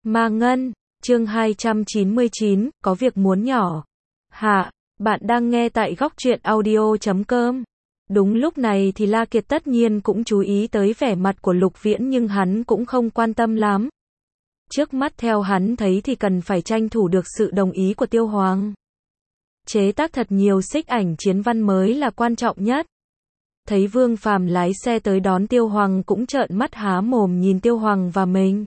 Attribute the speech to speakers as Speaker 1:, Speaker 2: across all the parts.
Speaker 1: Ma Ngân, chương 299, có việc muốn nhỏ. Hạ, bạn đang nghe tại góc truyện audio.com. Đúng lúc này thì La Kiệt tất nhiên cũng chú ý tới vẻ mặt của Lục Viễn nhưng hắn cũng không quan tâm lắm. Trước mắt theo hắn thấy thì cần phải tranh thủ được sự đồng ý của Tiêu Hoàng. Chế tác thật nhiều xích ảnh chiến văn mới là quan trọng nhất. Thấy Vương Phàm lái xe tới đón Tiêu Hoàng cũng trợn mắt há mồm nhìn Tiêu Hoàng và mình.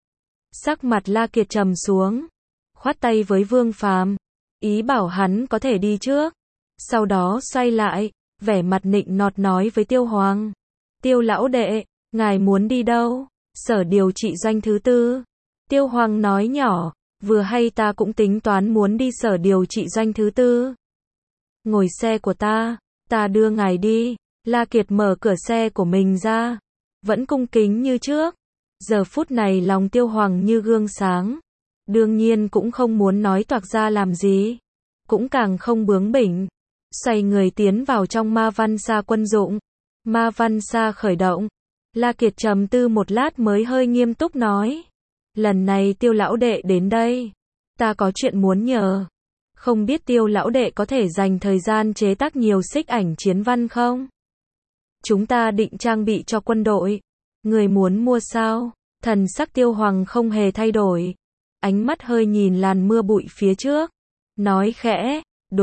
Speaker 1: Sắc mặt La Kiệt trầm xuống, khoát tay với Vương Phàm, ý bảo hắn có thể đi trước. Sau đó xoay lại, vẻ mặt nịnh nọt nói với Tiêu Hoàng. Tiêu lão đệ, ngài muốn đi đâu? Sở điều trị doanh thứ tư. Tiêu Hoàng nói nhỏ, vừa hay ta cũng tính toán muốn đi sở điều trị doanh thứ tư. Ngồi xe của ta đưa ngài đi. La Kiệt mở cửa xe của mình ra, vẫn cung kính như trước. Giờ phút này lòng Tiêu Hoàng như gương sáng. Đương nhiên cũng không muốn nói toạc ra làm gì, cũng càng không bướng bỉnh. Xoay người tiến vào trong Ma Văn Sa quân dụng. Ma Văn Sa khởi động. La Kiệt trầm tư một lát mới hơi nghiêm túc nói. Lần này Tiêu lão đệ đến đây, ta có chuyện muốn nhờ. Không biết Tiêu lão đệ có thể dành thời gian chế tác nhiều xích ảnh chiến văn không? Chúng ta định trang bị cho quân đội. Người muốn mua sao? Thần sắc Tiêu Hoàng không hề thay đổi. Ánh mắt hơi nhìn làn mưa bụi phía trước. Nói khẽ,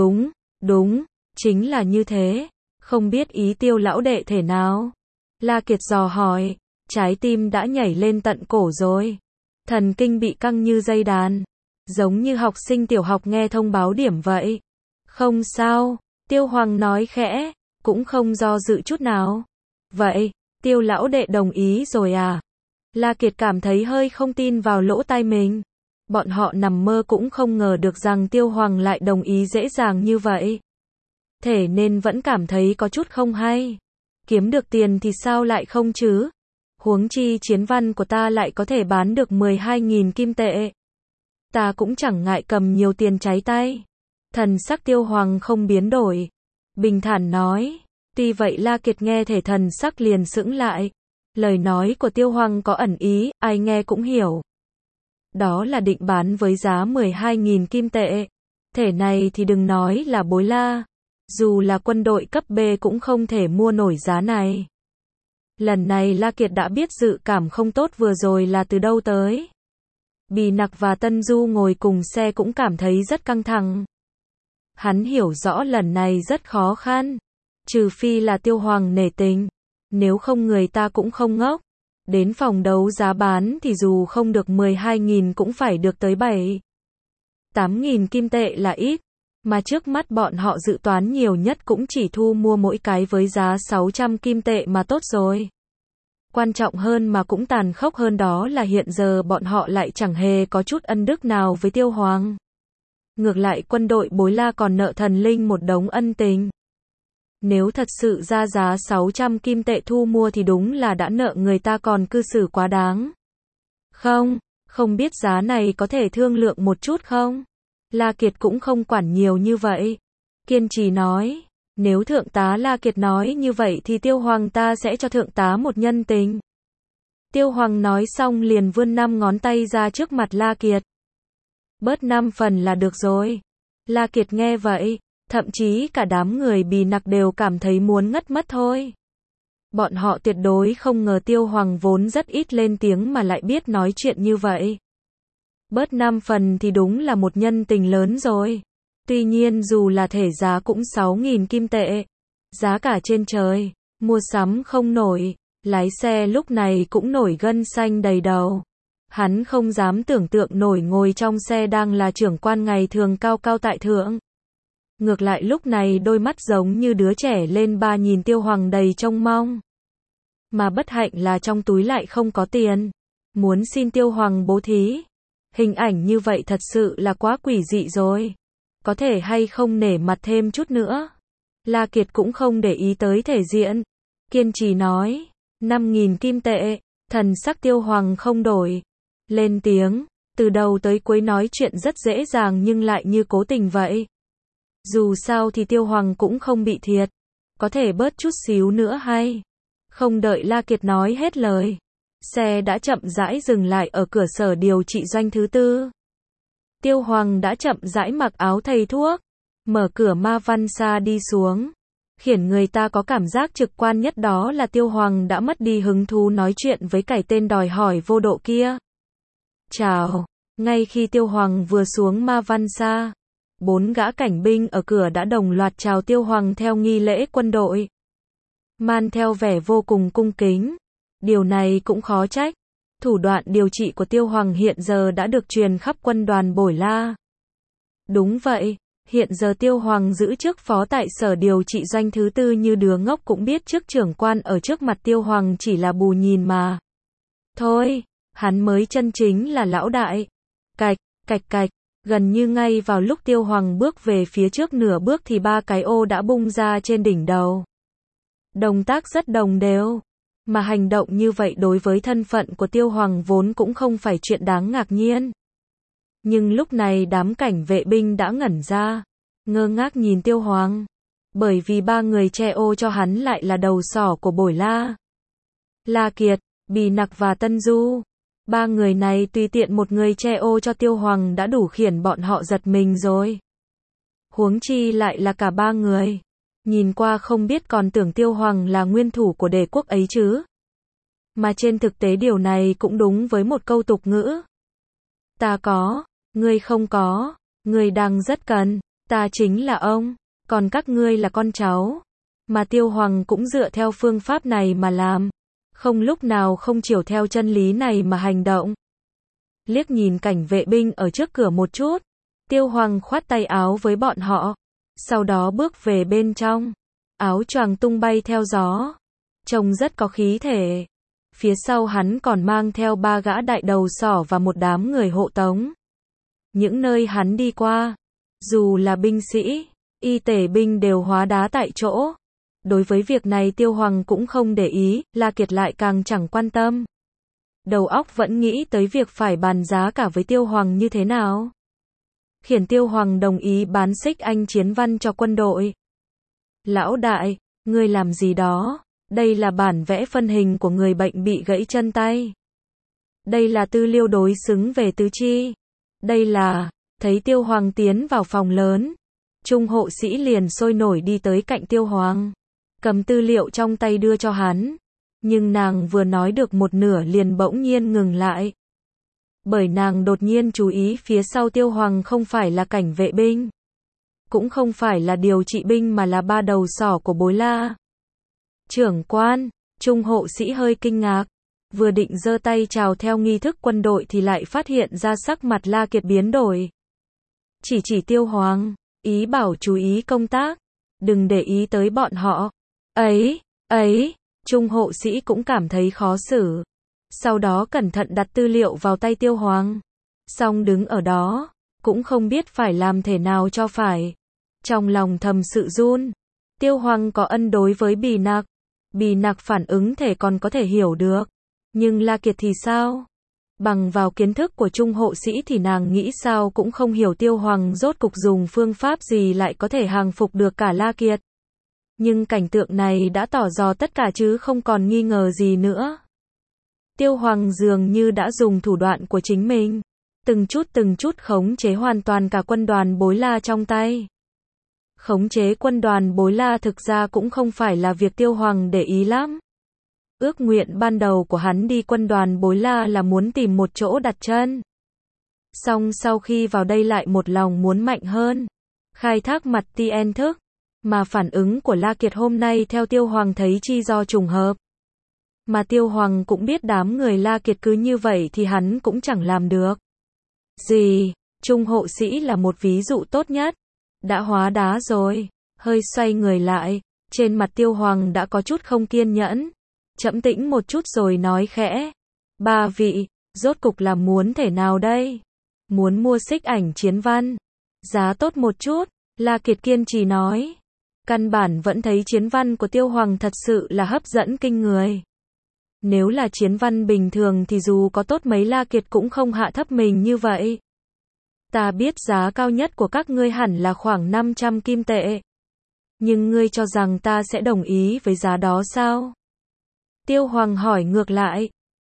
Speaker 1: đúng, chính là như thế. Không biết ý Tiêu lão đệ thế nào? La Kiệt dò hỏi, trái tim đã nhảy lên tận cổ rồi. Thần kinh bị căng như dây đàn. Giống như học sinh tiểu học nghe thông báo điểm vậy. Không sao, Tiêu Hoàng nói khẽ, cũng không do dự chút nào. Vậy, Tiêu lão đệ đồng ý rồi à? La Kiệt cảm thấy hơi không tin vào lỗ tai mình. Bọn họ nằm mơ cũng không ngờ được rằng Tiêu Hoàng lại đồng ý dễ dàng như vậy. Thế nên vẫn cảm thấy có chút không hay. Kiếm được tiền thì sao lại không chứ? Huống chi chiến văn của ta lại có thể bán được 12.000 kim tệ. Ta cũng chẳng ngại cầm nhiều tiền cháy tay. Thần sắc Tiêu Hoàng không biến đổi. Bình thản nói. Tuy vậy La Kiệt nghe thể thần sắc liền sững lại. Lời nói của Tiêu Hoàng có ẩn ý, ai nghe cũng hiểu. Đó là định bán với giá 12.000 kim tệ. Thể này thì đừng nói là bối la. Dù là quân đội cấp B cũng không thể mua nổi giá này. Lần này La Kiệt đã biết dự cảm không tốt vừa rồi là từ đâu tới. Bì Nặc và Tân Du ngồi cùng xe cũng cảm thấy rất căng thẳng. Hắn hiểu rõ lần này rất khó khăn. Trừ phi là Tiêu Hoàng nể tình. Nếu không người ta cũng không ngốc. Đến phòng đấu giá bán thì dù không được 12.000 cũng phải được tới 7-8.000 kim tệ là ít. Mà trước mắt bọn họ dự toán nhiều nhất cũng chỉ thu mua mỗi cái với giá 600 kim tệ mà tốt rồi. Quan trọng hơn mà cũng tàn khốc hơn đó là hiện giờ bọn họ lại chẳng hề có chút ân đức nào với Tiêu Hoàng. Ngược lại quân đội bối la còn nợ thần linh một đống ân tình. Nếu thật sự ra giá 600 kim tệ thu mua thì đúng là đã nợ người ta còn cư xử quá đáng. Không biết giá này có thể thương lượng một chút không? La Kiệt cũng không quản nhiều như vậy. Kiên trì nói, nếu thượng tá La Kiệt nói như vậy thì Tiêu Hoàng ta sẽ cho thượng tá một nhân tình. Tiêu Hoàng nói xong liền vươn 5 ngón tay ra trước mặt La Kiệt. Bớt 5 phần là được rồi. La Kiệt nghe vậy, thậm chí cả đám người Bì Nặc đều cảm thấy muốn ngất mất thôi. Bọn họ tuyệt đối không ngờ Tiêu Hoàng vốn rất ít lên tiếng mà lại biết nói chuyện như vậy. Bớt 5 phần thì đúng là một nhân tình lớn rồi. Tuy nhiên dù là thể giá cũng 6.000 kim tệ. Giá cả trên trời, mua sắm không nổi. Lái xe lúc này cũng nổi gân xanh đầy đầu. Hắn không dám tưởng tượng nổi ngồi trong xe đang là trưởng quan ngày thường cao cao tại thượng. Ngược lại lúc này đôi mắt giống như đứa trẻ lên 3 nhìn Tiêu Hoàng đầy trông mong. Mà bất hạnh là trong túi lại không có tiền. Muốn xin Tiêu Hoàng bố thí. Hình ảnh như vậy thật sự là quá quỷ dị rồi. Có thể hay không nể mặt thêm chút nữa. La Kiệt cũng không để ý tới thể diện. Kiên trì nói. 5.000 kim tệ. Thần sắc Tiêu Hoàng không đổi. Lên tiếng. Từ đầu tới cuối nói chuyện rất dễ dàng nhưng lại như cố tình vậy. Dù sao thì Tiêu Hoàng cũng không bị thiệt. Có thể bớt chút xíu nữa hay? Không đợi La Kiệt nói hết lời. Xe đã chậm rãi dừng lại ở cửa sở điều trị doanh thứ tư. Tiêu Hoàng đã chậm rãi mặc áo thầy thuốc, mở cửa Ma Văn Sa đi xuống. Khiến người ta có cảm giác trực quan nhất đó là Tiêu Hoàng đã mất đi hứng thú nói chuyện với cái tên đòi hỏi vô độ kia. Chào. Ngay khi Tiêu Hoàng vừa xuống Ma Văn Sa, 4 gã cảnh binh ở cửa đã đồng loạt chào Tiêu Hoàng theo nghi lễ quân đội. Man theo vẻ vô cùng cung kính. Điều này cũng khó trách. Thủ đoạn điều trị của Tiêu Hoàng hiện giờ đã được truyền khắp quân đoàn Bổi La. Đúng vậy, hiện giờ Tiêu Hoàng giữ chức phó tại sở điều trị doanh thứ tư như đứa ngốc cũng biết chức trưởng quan ở trước mặt Tiêu Hoàng chỉ là bù nhìn mà. Thôi, hắn mới chân chính là lão đại. Cạch, cạch cạch, gần như ngay vào lúc Tiêu Hoàng bước về phía trước nửa bước thì 3 cái ô đã bung ra trên đỉnh đầu. Động tác rất đồng đều. Mà hành động như vậy đối với thân phận của Tiêu Hoàng vốn cũng không phải chuyện đáng ngạc nhiên. Nhưng lúc này đám cảnh vệ binh đã ngẩn ra, ngơ ngác nhìn Tiêu Hoàng. Bởi vì 3 người che ô cho hắn lại là đầu sỏ của Bổi La. La Kiệt, Bì Nặc và Tân Du. 3 người này tùy tiện một người che ô cho Tiêu Hoàng đã đủ khiến bọn họ giật mình rồi. Huống chi lại là cả 3 người. Nhìn qua không biết còn tưởng Tiêu Hoàng là nguyên thủ của đế quốc ấy chứ. Mà trên thực tế điều này cũng đúng với một câu tục ngữ. Ta có, ngươi không có, ngươi đang rất cần, ta chính là ông, còn các ngươi là con cháu. Mà Tiêu Hoàng cũng dựa theo phương pháp này mà làm. Không lúc nào không chiều theo chân lý này mà hành động. Liếc nhìn cảnh vệ binh ở trước cửa một chút, Tiêu Hoàng khoát tay áo với bọn họ. Sau đó bước về bên trong. Áo choàng tung bay theo gió. Trông rất có khí thể. Phía sau hắn còn mang theo 3 gã đại đầu sỏ và một đám người hộ tống. Những nơi hắn đi qua, dù là binh sĩ, y tể binh đều hóa đá tại chỗ. Đối với việc này Tiêu Hoàng cũng không để ý, La Kiệt lại càng chẳng quan tâm. Đầu óc vẫn nghĩ tới việc phải bàn giá cả với Tiêu Hoàng như thế nào. Khiến Tiêu Hoàng đồng ý bán xích anh chiến văn cho quân đội. Lão đại, ngươi làm gì đó? Đây là bản vẽ phân hình của người bệnh bị gãy chân tay. Đây là tư liệu đối xứng về tứ chi. Đây là, thấy Tiêu Hoàng tiến vào phòng lớn. Trung hộ sĩ liền sôi nổi đi tới cạnh Tiêu Hoàng. Cầm tư liệu trong tay đưa cho hắn. Nhưng nàng vừa nói được một nửa liền bỗng nhiên ngừng lại. Bởi nàng đột nhiên chú ý phía sau Tiêu Hoàng không phải là cảnh vệ binh. Cũng không phải là điều trị binh mà là 3 đầu sỏ của Bối La. Trưởng quan, trung hộ sĩ hơi kinh ngạc. Vừa định giơ tay chào theo nghi thức quân đội thì lại phát hiện ra sắc mặt La Kiệt biến đổi. Chỉ Tiêu Hoàng, ý bảo chú ý công tác. Đừng để ý tới bọn họ. Ấy, trung hộ sĩ cũng cảm thấy khó xử. Sau đó cẩn thận đặt tư liệu vào tay Tiêu Hoàng. Xong đứng ở đó, cũng không biết phải làm thế nào cho phải. Trong lòng thầm sự run. Tiêu Hoàng có ân đối với Bì Nặc. Bì Nặc phản ứng thể còn có thể hiểu được. Nhưng La Kiệt thì sao? Bằng vào kiến thức của trung hộ sĩ thì nàng nghĩ sao cũng không hiểu Tiêu Hoàng rốt cục dùng phương pháp gì lại có thể hàng phục được cả La Kiệt. Nhưng cảnh tượng này đã tỏ rõ tất cả chứ không còn nghi ngờ gì nữa. Tiêu Hoàng dường như đã dùng thủ đoạn của chính mình. Từng chút khống chế hoàn toàn cả quân đoàn Bối La trong tay. Khống chế quân đoàn Bối La thực ra cũng không phải là việc Tiêu Hoàng để ý lắm. Ước nguyện ban đầu của hắn đi quân đoàn Bối La là muốn tìm một chỗ đặt chân. Song sau khi vào đây lại một lòng muốn mạnh hơn. Khai thác mặt TN thức. Mà phản ứng của La Kiệt hôm nay theo Tiêu Hoàng thấy chi do trùng hợp. Mà Tiêu Hoàng cũng biết đám người La Kiệt cứ như vậy thì hắn cũng chẳng làm được gì. Trung hộ sĩ là một ví dụ tốt nhất. Đã hóa đá rồi. Hơi xoay người lại. Trên mặt Tiêu Hoàng đã có chút không kiên nhẫn. Chậm tĩnh một chút rồi nói khẽ. 3 vị, rốt cục là muốn thể nào đây? Muốn mua xích ảnh chiến văn. Giá tốt một chút. La Kiệt kiên trì nói. Căn bản vẫn thấy chiến văn của Tiêu Hoàng thật sự là hấp dẫn kinh người. Nếu là chiến văn bình thường thì dù có tốt mấy La Kiệt cũng không hạ thấp mình như vậy. Ta biết giá cao nhất của các ngươi hẳn là khoảng 500 kim tệ. Nhưng ngươi cho rằng ta sẽ đồng ý với giá đó sao? Tiêu Hoàng hỏi ngược lại.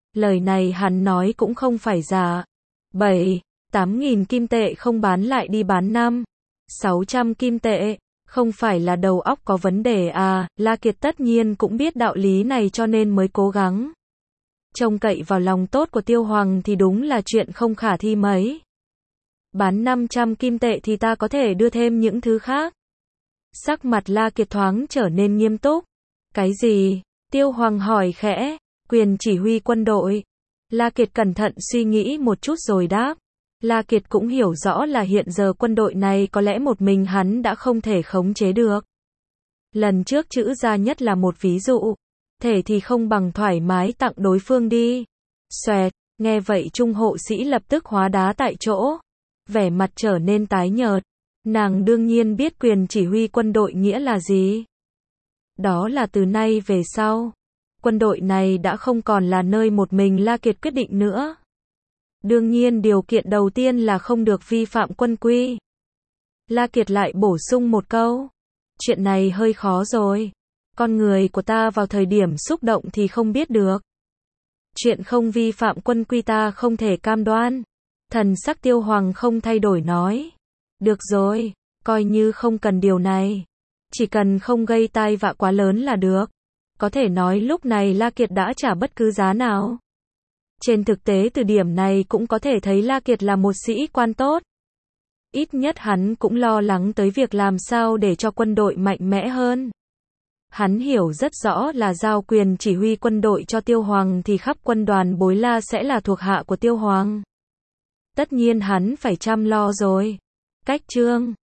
Speaker 1: Lời này hắn nói cũng không phải giả. 7-8 nghìn kim tệ không bán lại đi bán 500-600 kim tệ. Không phải là đầu óc có vấn đề à, La Kiệt tất nhiên cũng biết đạo lý này cho nên mới cố gắng. Trông cậy vào lòng tốt của Tiêu Hoàng thì đúng là chuyện không khả thi mấy. Bán 500 kim tệ thì ta có thể đưa thêm những thứ khác. Sắc mặt La Kiệt thoáng trở nên nghiêm túc. Cái gì? Tiêu Hoàng hỏi khẽ. Quyền chỉ huy quân đội. La Kiệt cẩn thận suy nghĩ một chút rồi đáp. La Kiệt cũng hiểu rõ là hiện giờ quân đội này có lẽ một mình hắn đã không thể khống chế được. Lần trước chữ gia nhất là một ví dụ. Thể thì không bằng thoải mái tặng đối phương đi. Xoẹt, nghe vậy Trung hộ sĩ lập tức hóa đá tại chỗ. Vẻ mặt trở nên tái nhợt. Nàng đương nhiên biết quyền chỉ huy quân đội nghĩa là gì. Đó là từ nay về sau, quân đội này đã không còn là nơi một mình La Kiệt quyết định nữa. Đương nhiên điều kiện đầu tiên là không được vi phạm quân quy. La Kiệt lại bổ sung một câu. Chuyện này hơi khó rồi. Con người của ta vào thời điểm xúc động thì không biết được. Chuyện không vi phạm quân quy ta không thể cam đoan. Thần sắc Tiêu Hoàng không thay đổi nói. Được rồi, coi như không cần điều này. Chỉ cần không gây tai vạ quá lớn là được. Có thể nói lúc này La Kiệt đã trả bất cứ giá nào. Trên thực tế từ điểm này cũng có thể thấy La Kiệt là một sĩ quan tốt. Ít nhất hắn cũng lo lắng tới việc làm sao để cho quân đội mạnh mẽ hơn. Hắn hiểu rất rõ là giao quyền chỉ huy quân đội cho Tiêu Hoàng thì khắp quân đoàn Bối La sẽ là thuộc hạ của Tiêu Hoàng. Tất nhiên hắn phải chăm lo rồi. Cách chương